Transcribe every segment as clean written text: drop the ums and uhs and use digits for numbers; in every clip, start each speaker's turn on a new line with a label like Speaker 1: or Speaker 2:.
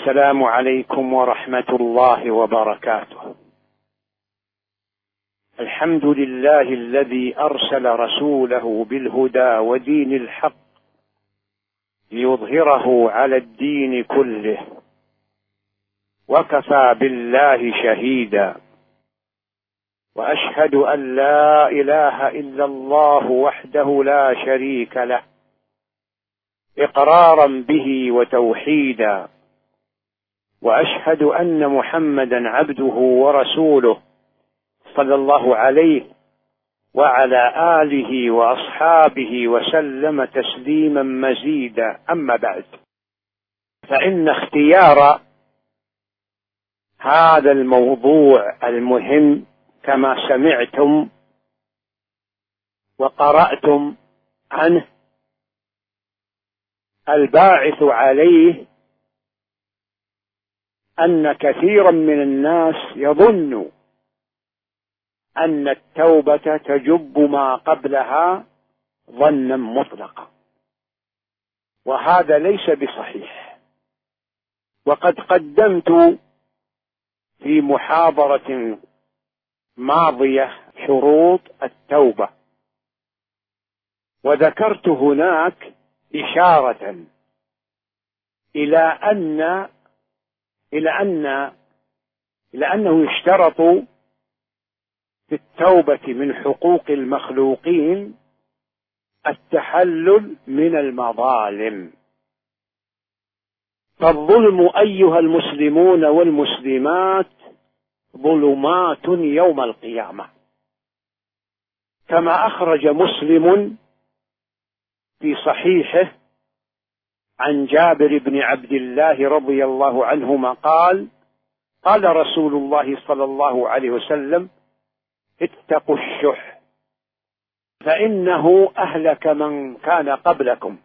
Speaker 1: السلام عليكم ورحمة الله وبركاته. الحمد لله الذي أرسل رسوله بالهدى ودين الحق ليظهره على الدين كله، وكفى بالله شهيدا، وأشهد أن لا إله إلا الله وحده لا شريك له إقرارا به وتوحيدا، وأشهد أن محمدا عبده ورسوله صلى الله عليه وعلى آله وأصحابه وسلم تسليما مزيدا. أما بعد، فإن اختيار هذا الموضوع المهم كما سمعتم وقرأتم عنه الباعث عليه أن كثيرا من الناس يظن أن التوبة تجب ما قبلها ظنا مطلقا، وهذا ليس بصحيح. وقد قدمت في محاضرة ماضية شروط التوبة، وذكرت هناك إشارة إلى أنه يشترط في التوبة من حقوق المخلوقين التحلل من المظالم. فالظلم أيها المسلمون والمسلمات ظلمات يوم القيامة، كما أخرج مسلم في صحيحه عن جابر بن عبد الله رضي الله عنهما قال: قال رسول الله صلى الله عليه وسلم: اتقوا الشح فإنه أهلك من كان قبلكم،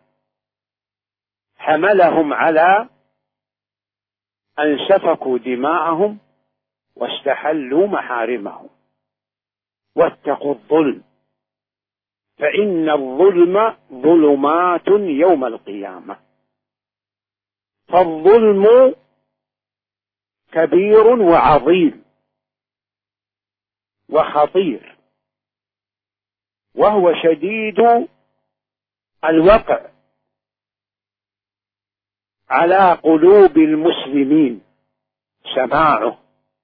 Speaker 1: حملهم على أن سفكوا دماءهم واستحلوا محارمهم. واتقوا الظلم فإن الظلم ظلمات يوم القيامة. فالظلم كبير وعظيم وخطير، وهو شديد الوقع على قلوب المسلمين سماعه،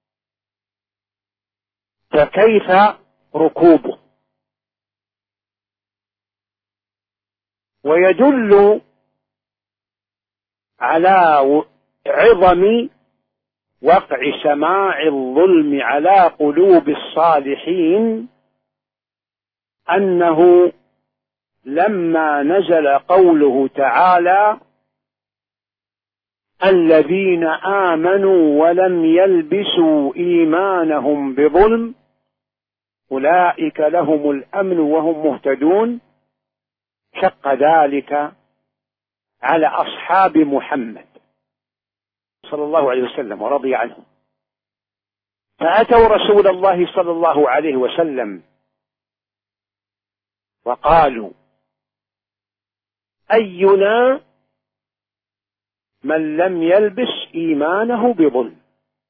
Speaker 1: فكيف ركوبه؟ ويدل على عظم وقع سماع الظلم على قلوب الصالحين أنه لما نزل قوله تعالى: الذين آمنوا ولم يلبسوا إيمانهم بظلم أولئك لهم الأمن وهم مهتدون، شق ذلك على أصحاب محمد صلى الله عليه وسلم ورضي عنهم، فأتوا رسول الله صلى الله عليه وسلم وقالوا: أينا من لم يلبس إيمانه بظلم؟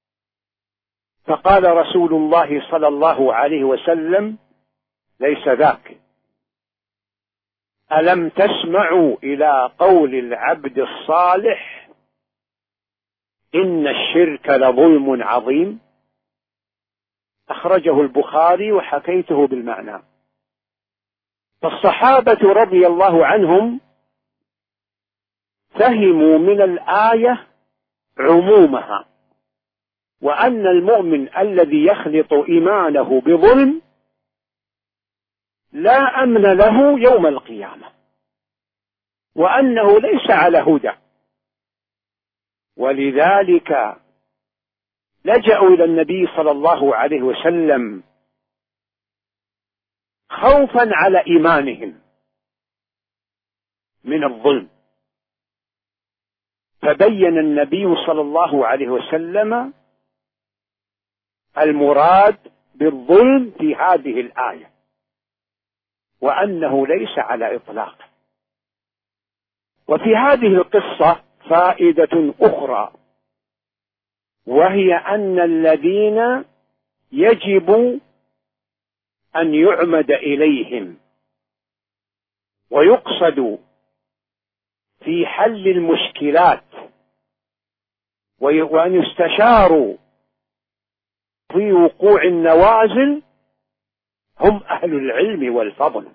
Speaker 1: فقال رسول الله صلى الله عليه وسلم: ليس ذاك. ألم تسمعوا إلى قول العبد الصالح: إن الشرك لظلم عظيم؟ أخرجه البخاري وحكيته بالمعنى. فالصحابة رضي الله عنهم فهموا من الآية عمومها، وأن المؤمن الذي يخلط إيمانه بظلم لا أمن له يوم القيامة، وأنه ليس على هدى. ولذلك لجأوا إلى النبي صلى الله عليه وسلم خوفا على إيمانهم من الظلم، فبين النبي صلى الله عليه وسلم المراد بالظلم في هذه الآية، وأنه ليس على إطلاقه. وفي هذه القصة فائدة أخرى وهي أن الذين يجب أن يعمد إليهم ويقصد في حل المشكلات وأن يستشاروا في وقوع النوازل هم أهل العلم والفضل.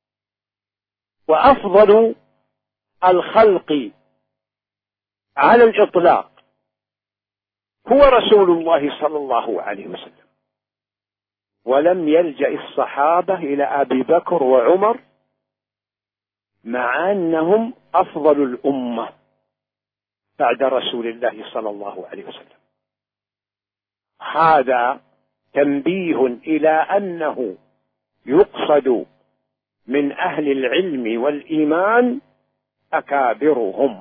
Speaker 1: وأفضل الخلق على الإطلاق هو رسول الله صلى الله عليه وسلم، ولم يلجأ الصحابة إلى أبي بكر وعمر مع أنهم أفضل الأمة بعد رسول الله صلى الله عليه وسلم. هذا تنبيه إلى أنه يقصد من أهل العلم والإيمان أكابرهم.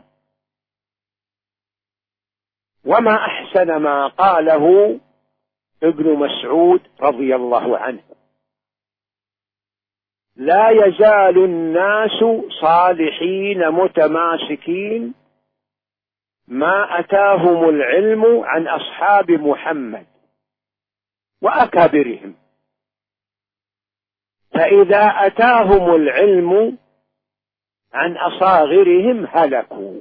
Speaker 1: وما أحسن ما قاله ابن مسعود رضي الله عنه: لا يزال الناس صالحين متماسكين ما أتاهم العلم عن أصحاب محمد وأكابرهم، فإذا أتاهم العلم عن أصاغرهم هلكوا.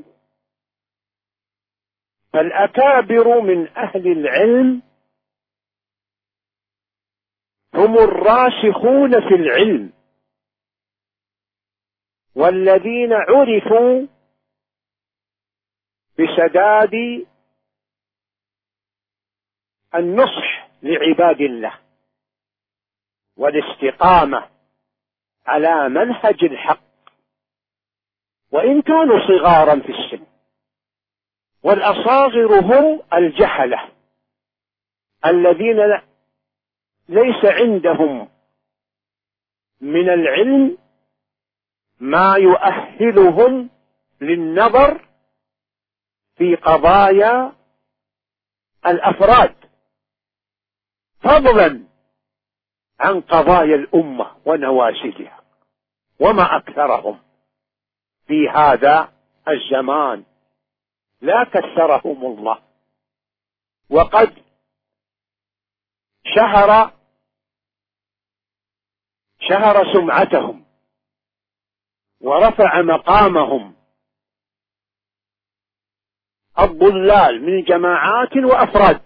Speaker 1: فالأكابر من أهل العلم هم الراسخون في العلم، والذين عرفوا بسداد النصح لعباد الله والاستقامة على منهج الحق، وإن كانوا صغارا في السن. والأصاغر هم الجهلة الذين ليس عندهم من العلم ما يؤهلهم للنظر في قضايا الأفراد، فضلا عن قضايا الأمة ونوازلها. وما أكثرهم في هذا الزمان، لا كثرهم الله. وقد شهر سمعتهم ورفع مقامهم الضلال من جماعات وأفراد،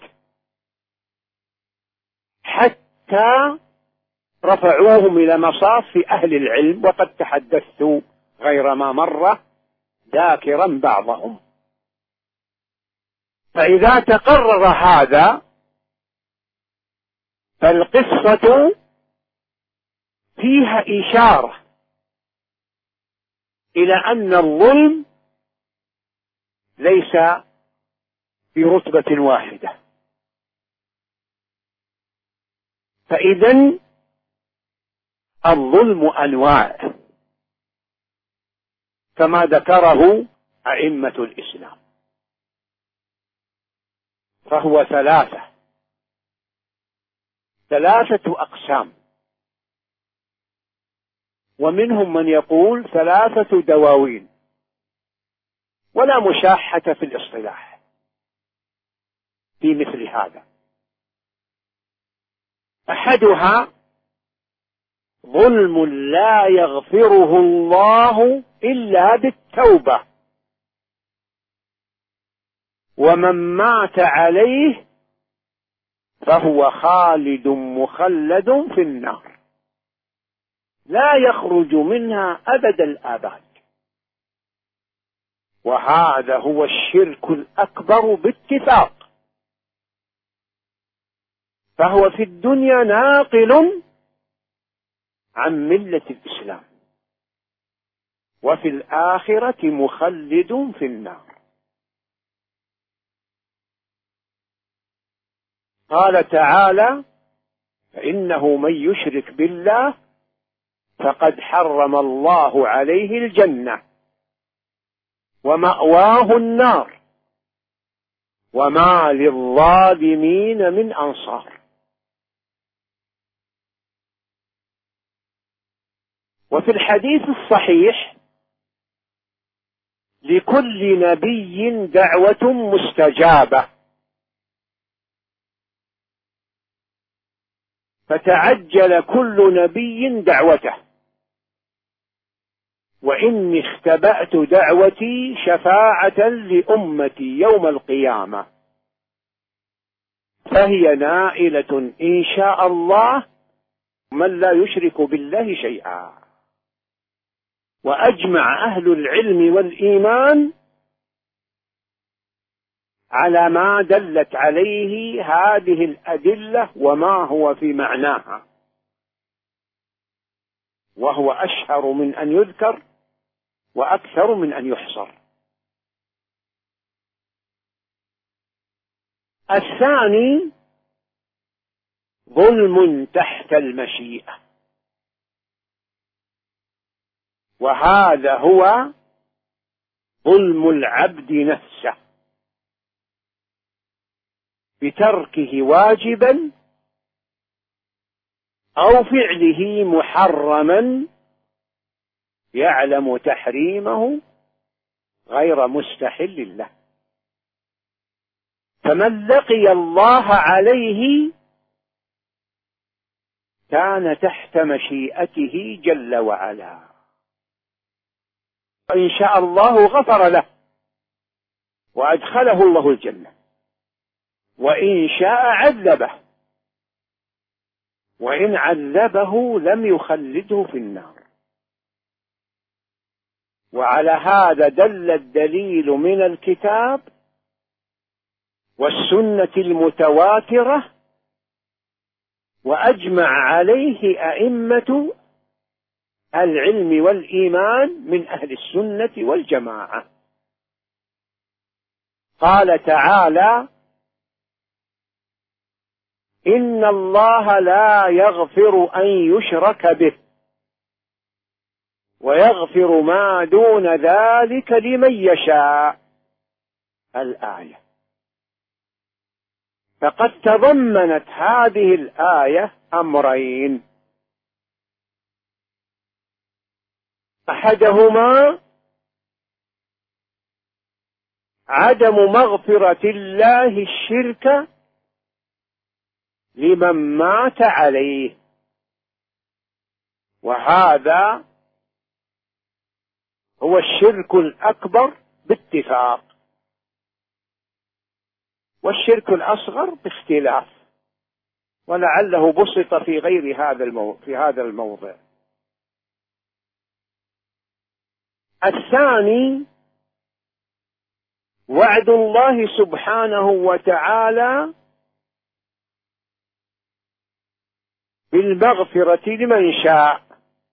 Speaker 1: حتى رفعوهم إلى مصاف أهل العلم. وقد تحدثت غير ما مرة ذاكرا بعضهم. فإذا تقرر هذا فالقصة فيها إشارة إلى أن الظلم ليس في رتبة واحدة. فإذن الظلم أنواع كما ذكره أئمة الإسلام، فهو ثلاثة أقسام. ومنهم من يقول 3 دواوين، ولا مشاحة في الاصطلاح في مثل هذا. أحدها ظلم لا يغفره الله إلا بالتوبة، ومن مات عليه فهو خالد مخلد في النار لا يخرج منها أبد الآباد. وهذا هو الشرك الأكبر باتفاق، فهو في الدنيا ناقل عن ملة الإسلام، وفي الآخرة مخلد في النار. قال تعالى: فإنه من يشرك بالله فقد حرم الله عليه الجنة ومأواه النار وما للظالمين من أنصار. وفي الحديث الصحيح: لكل نبي دعوة مستجابة فتعجل كل نبي دعوته، وإني اختبأت دعوتي شفاعة لأمتي يوم القيامة، فهي نائلة إن شاء الله من لا يشرك بالله شيئا. وأجمع أهل العلم والإيمان على ما دلت عليه هذه الأدلة وما هو في معناها، وهو أشهر من أن يذكر وأكثر من أن يحصر. الثاني ظلم تحت المشيئة، وهذا هو ظلم العبد نفسه بتركه واجبا أو فعله محرما يعلم تحريمه غير مستحل له. فمن لقي الله عليه كان تحت مشيئته جل وعلا، فإن شاء الله غفر له وأدخله الله الجنة، وإن شاء عذبه، وإن عذبه لم يخلده في النار. وعلى هذا دل الدليل من الكتاب والسنة المتواترة، وأجمع عليه أئمة العلم والإيمان من أهل السنة والجماعة. قال تعالى: إن الله لا يغفر أن يشرك به ويغفر ما دون ذلك لمن يشاء. الآية. فقد تضمنت هذه الآية أمرين: أحدهما عدم مغفرة الله الشرك لمن مات عليه، وهذا هو الشرك الأكبر باتفاق، والشرك الأصغر باختلاف، ولعله بسط في غير هذا الموضع. الثاني وعد الله سبحانه وتعالى بالمغفرة لمن شاء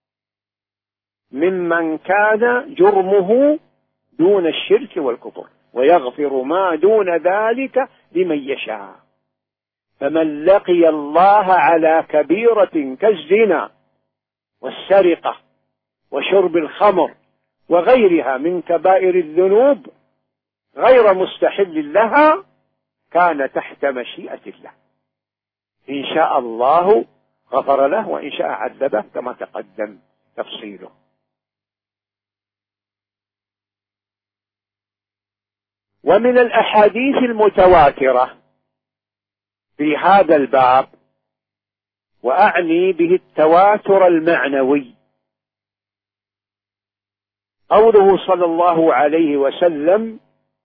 Speaker 1: ممن كان جرمه دون الشرك والكفر، ويغفر ما دون ذلك لمن يشاء. فمن لقي الله على كبيرة كالزنا والسرقة وشرب الخمر وغيرها من كبائر الذنوب غير مستحل لها كان تحت مشيئة الله، إن شاء الله غفر له وإن شاء عذبه كما تقدم تفصيله. ومن الأحاديث المتواترة في هذا الباب، وأعني به التواتر المعنوي، قوله صلى الله عليه وسلم: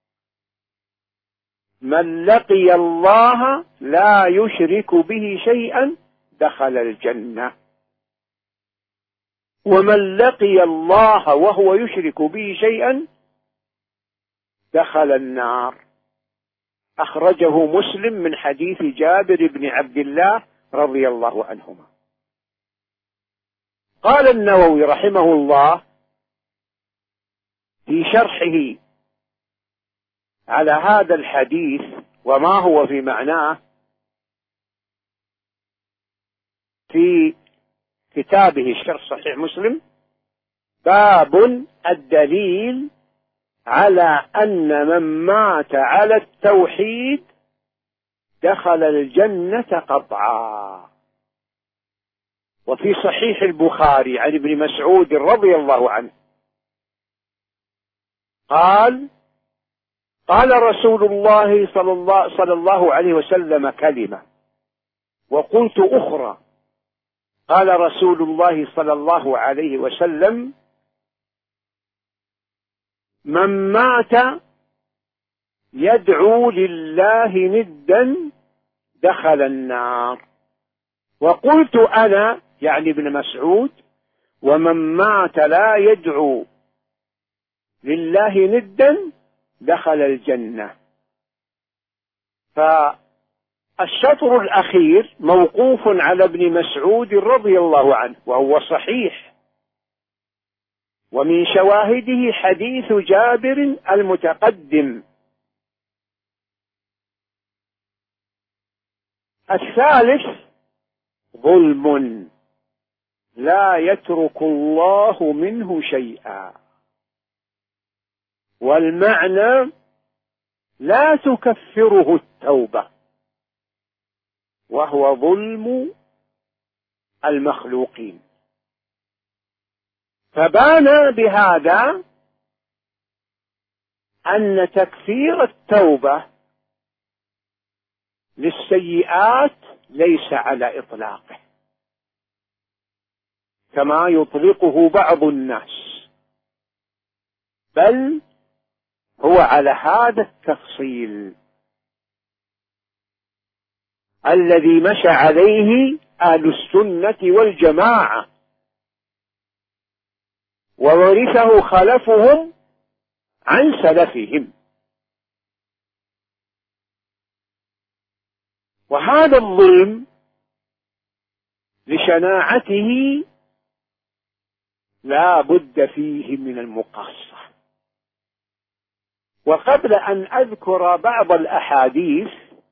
Speaker 1: من لقي الله لا يشرك به شيئا دخل الجنة، ومن لقي الله وهو يشرك به شيئا دخل النار. أخرجه مسلم من حديث جابر بن عبد الله رضي الله عنهما. قال النووي رحمه الله في شرحه على هذا الحديث وما هو في معناه في كتابه شرح صحيح مسلم: باب الدليل على أن من مات على التوحيد دخل الجنة قطعا. وفي صحيح البخاري عن ابن مسعود رضي الله عنه قال: قال رسول الله صلى الله عليه وسلم كلمة، وقلت أخرى قال رسول الله صلى الله عليه وسلم: من مات يدعو لله ندا دخل النار. وقلت أنا، يعني ابن مسعود: ومن مات لا يدعو لله ندا دخل الجنة. فالشطر الأخير موقوف على ابن مسعود رضي الله عنه، وهو صحيح، ومن شواهده حديث جابر المتقدم. الثالث: ظلم لا يترك الله منه شيئا، والمعنى لا تكفره التوبة، وهو ظلم المخلوقين. فبان بهذا أن تكفير التوبة للسيئات ليس على إطلاقه كما يطلقه بعض الناس، بل هو على هذا التفصيل الذي مشى عليه أهل السنة والجماعة، وورثه خلفهم عن سلفهم. وهذا الظلم لشناعته لا بد فيه من المقاصة. وقبل أن أذكر بعض الأحاديث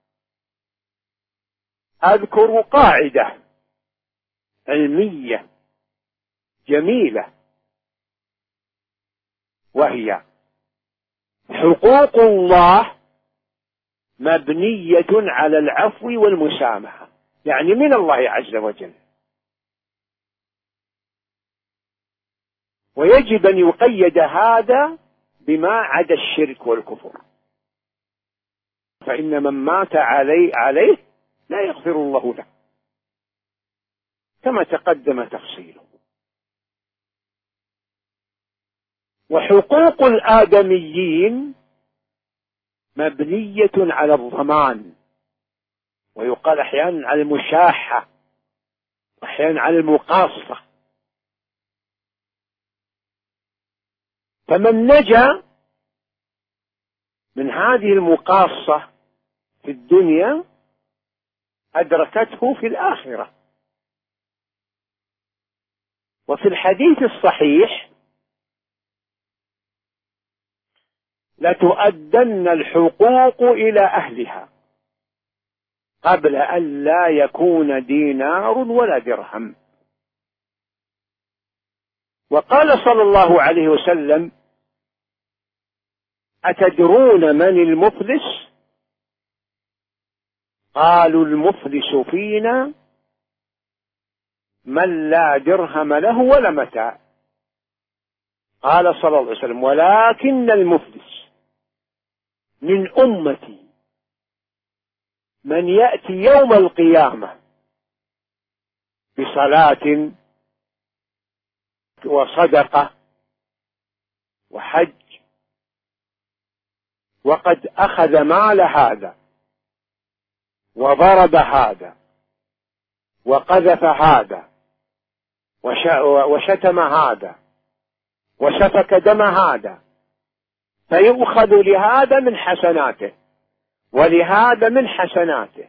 Speaker 1: أذكر قاعدة علمية جميلة، وهي: حقوق الله مبنية على العفو والمسامحة، يعني من الله عز وجل، ويجب أن يقيد هذا بما عدا الشرك والكفر، فإن من مات عليه لا يغفر الله له كما تقدم تفصيله. وحقوق الآدميين مبنية على الضمان، ويقال أحيانا على المشاحة، وأحيانا على المقاصة. فمن نجا من هذه المقاصة في الدنيا أدركته في الآخرة. وفي الحديث الصحيح: لتؤدن الحقوق إلى أهلها قبل أن لا يكون دينار ولا درهم. وقال صلى الله عليه وسلم: أتدرون من المفلس؟ قالوا: المفلس فينا من لا درهم له ولا متاع. قال صلى الله عليه وسلم: ولكن المفلس من أمتي من يأتي يوم القيامة بصلاة وصدقة وحج، وقد أخذ مال هذا وضرب هذا وقذف هذا وشتم هذا وسفك دم هذا، فيؤخذ لهذا من حسناته ولهذا من حسناته،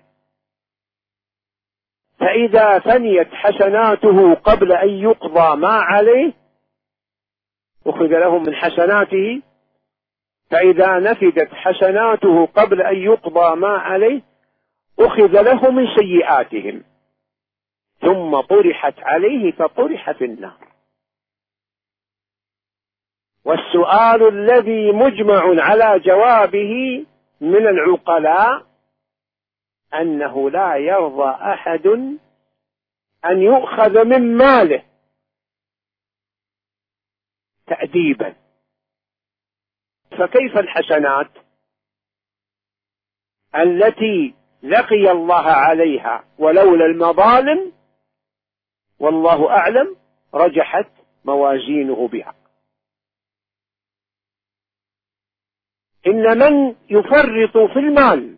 Speaker 1: فإذا فنيت حسناته قبل أن يقضى ما عليه أخذ له من حسناته، فإذا نفدت حسناته قبل أن يقضى ما عليه أخذ له من سيئاتهم، ثم طرحت عليه فطرح في النار. والسؤال الذي مجمع على جوابه من العقلاء أنه لا يرضى أحد أن يؤخذ من ماله تأديبا، فكيف الحسنات التي لقي الله عليها ولولا المظالم والله أعلم رجحت موازينه بها. إن من يفرط في المال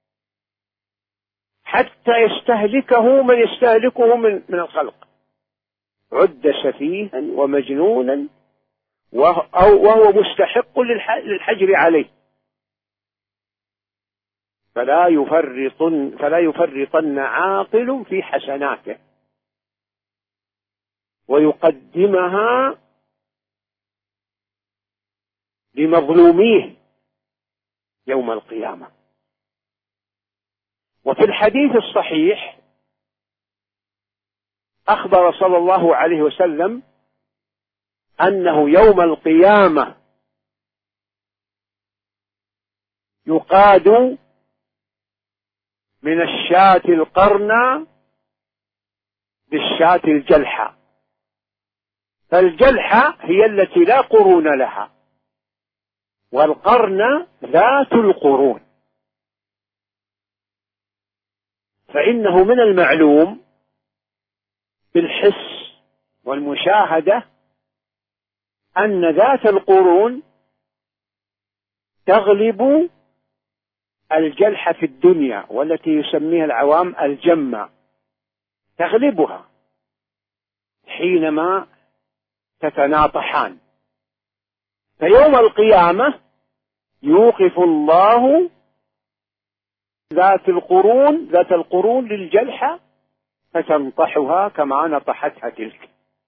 Speaker 1: حتى يستهلكه من يستهلكه من الخلق عد سفيها ومجنونا وهو مستحق للحجر عليه. فلا يفرطن عاقل في حسناته ويقدمها لمظلوميه يوم القيامة. وفي الحديث الصحيح أخبر صلى الله عليه وسلم أنه يوم القيامة يقاد من الشاة القرنى بالشاة الجلحة، فالجلحة هي التي لا قرون لها، والقرن ذات القرون. فإنه من المعلوم بالحس والمشاهدة أن ذات القرون تغلب الجلحة في الدنيا، والتي يسميها العوام الجمة، تغلبها حينما تتناطحان. فيوم القيامة يوقف الله ذات القرون للجلحة فتنطحها كما نطحتها تلك.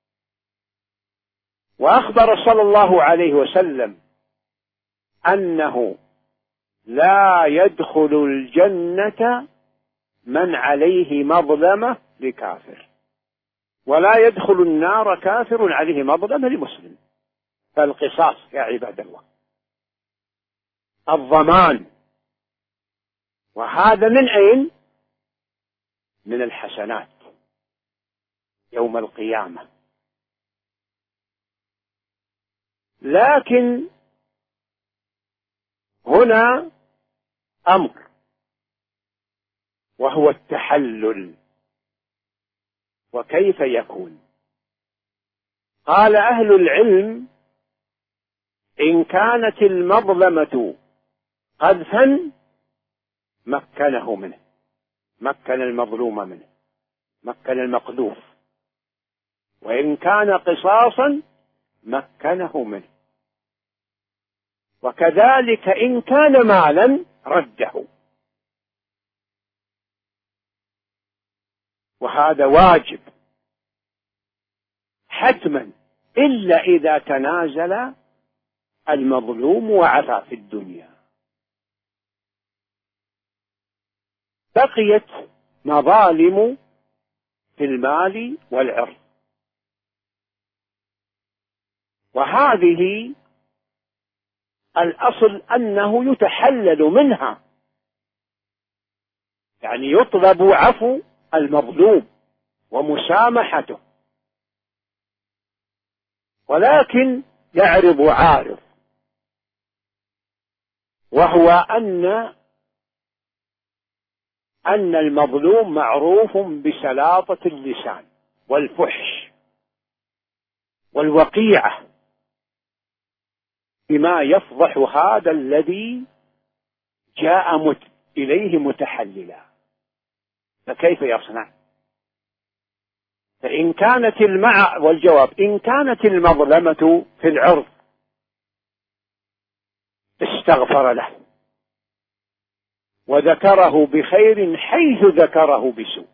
Speaker 1: وأخبر صلى الله عليه وسلم أنه لا يدخل الجنة من عليه مظلمة لكافر، ولا يدخل النار كافر عليه مظلمة لمسلم. فالقصاص يا عباد الله، الضمان، وهذا من أين؟ من الحسنات يوم القيامة. لكن هنا أمر، وهو التحلل. وكيف يكون؟ قال أهل العلم: إن كانت المظلمة قذفا مكنه منه، مكن المظلوم منه، مكن المقذوف. وإن كان قصاصا مكنه منه. وكذلك إن كان مالا رده، وهذا واجب حتما، إلا إذا تنازل المظلوم وعفى في الدنيا. بقيت مظالم في المال والعرض، وهذه الأصل أنه يتحلل منها، يعني يطلب عفو المظلوم ومسامحته. ولكن يعرض عارض، وهو أن المظلوم معروف بسلاطة اللسان والفحش والوقيعة، بما يفضح هذا الذي جاء إليه متحللا. فكيف يصنع؟ فإن كانت والجواب: إن كانت المظلمة في العرض استغفر له وذكره بخير حيث ذكره بسوء.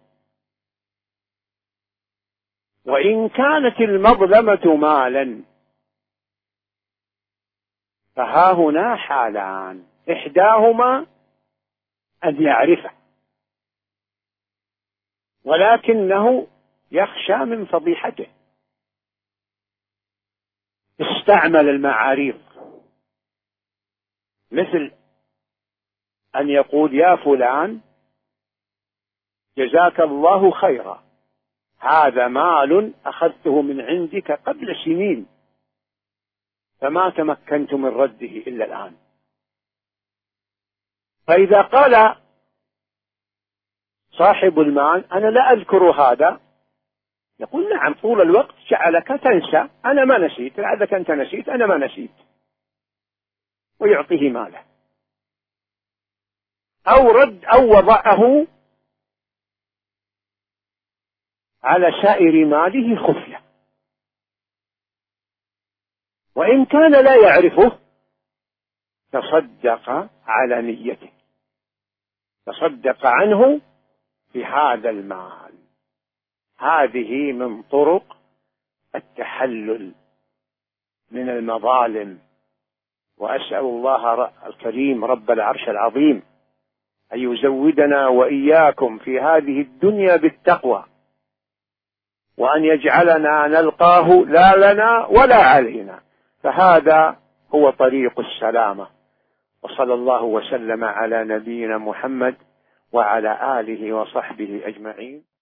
Speaker 1: وإن كانت المظلمة مالا فها هنا حالان: إحداهما أن يعرفه ولكنه يخشى من فضيحته، استعمل المعاريض، مثل أن يقول: يا فلان جزاك الله خيرا، هذا مال أخذته من عندك قبل سنين فما تمكنت من رده إلا الآن. فإذا قال صاحب المال: أنا لا أذكر هذا، يقول نعم، طول الوقت جعلك تنسى، أنا ما نسيت، لعلك أنت نسيت، أنا ما نسيت، ويعطيه ماله، أو وضعه على سائر ماله خفية، وإن كان لا يعرفه تصدق على نيته، تصدق عنه بهذا المال. هذه من طرق التحلل من المظالم. وأسأل الله الكريم رب العرش العظيم أن يزودنا وإياكم في هذه الدنيا بالتقوى، وأن يجعلنا نلقاه لا لنا ولا علينا، فهذا هو طريق السلامة. وصلى الله وسلم على نبينا محمد وعلى آله وصحبه أجمعين.